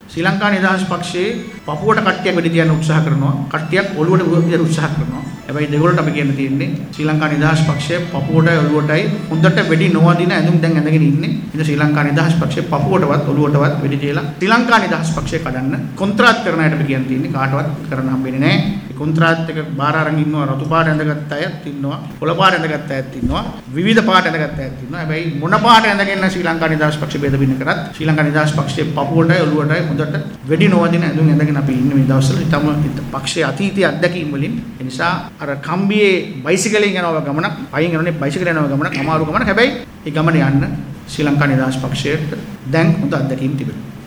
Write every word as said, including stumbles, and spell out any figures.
ශ්‍රී ලංකා නිදහස් පක්ෂයේ පපුවට කට්ටියක් වෙඩි තියන්න උත්සාහ කරනවා. කට්ටියක් ඔළුවට උග තියන්න උත්සාහ කරනවා. හැබැයි දෙගොල්ලන්ට අපි කියන්න තියෙන්නේ ශ්‍රී ලංකා නිදහස් පක්ෂයේ පපුවටයි ඔළුවටයි හොඳට වෙඩි නොවදින ඇඳුම් දැන් ඇඳගෙන ඉන්නේ. ඉතින් ශ්‍රී ලංකා නිදහස් පක්ෂයේ පපුවටවත් ඔළුවටවත් වෙඩි තියලා ශ්‍රී ලංකා නිදහස් පක්ෂය කඩන්න කොන්ත්‍රාත් කරන අයට අපි කියන්න තියෙන්නේ කාටවත් කරන්න හම්බෙන්නේ නැහැ. ඒ කොන්ත්‍රාත් එක බාර අරන් ඉන්නවා රතු පාට ඇඳගත්ත අයත් ඉන්නවා. පොළ පාට ඇඳගත්ත අයත් ඉන්නවා. විවිධ පාට ඇඳගත්ත අයත් ඉන්නවා. හැබැයි මොන පාට ඇඳගෙන ශ්‍රී ලංකා නිදහස් පක්ෂය බෙද බින්න කරත් ශ්‍රී ලංකා නිදහස් පක්ෂයේ පපුවටයි ඔළුවටයි හොඳට වෙඩි නොවදින ඇඳුම් ඇඳගෙන අපි ඉන්නේ මේ දවස්වල. ඊටම පක්ෂයේ අතීතයේ අත්දැකීම් වලින් ඒ නිසා අර කම්බියේ බයිසිකලෙන් යනවා ගමනක් පයින් යනනේ බයිසිකලෙන් යනවා ගමනක් අමාරු ගමනක්. හැබැයි ඒ ගමන යන්න ශ්‍රී ලංකා නිදහස් පක්ෂයට දැන් හොඳ අත්දැකීම් තිබෙනවා.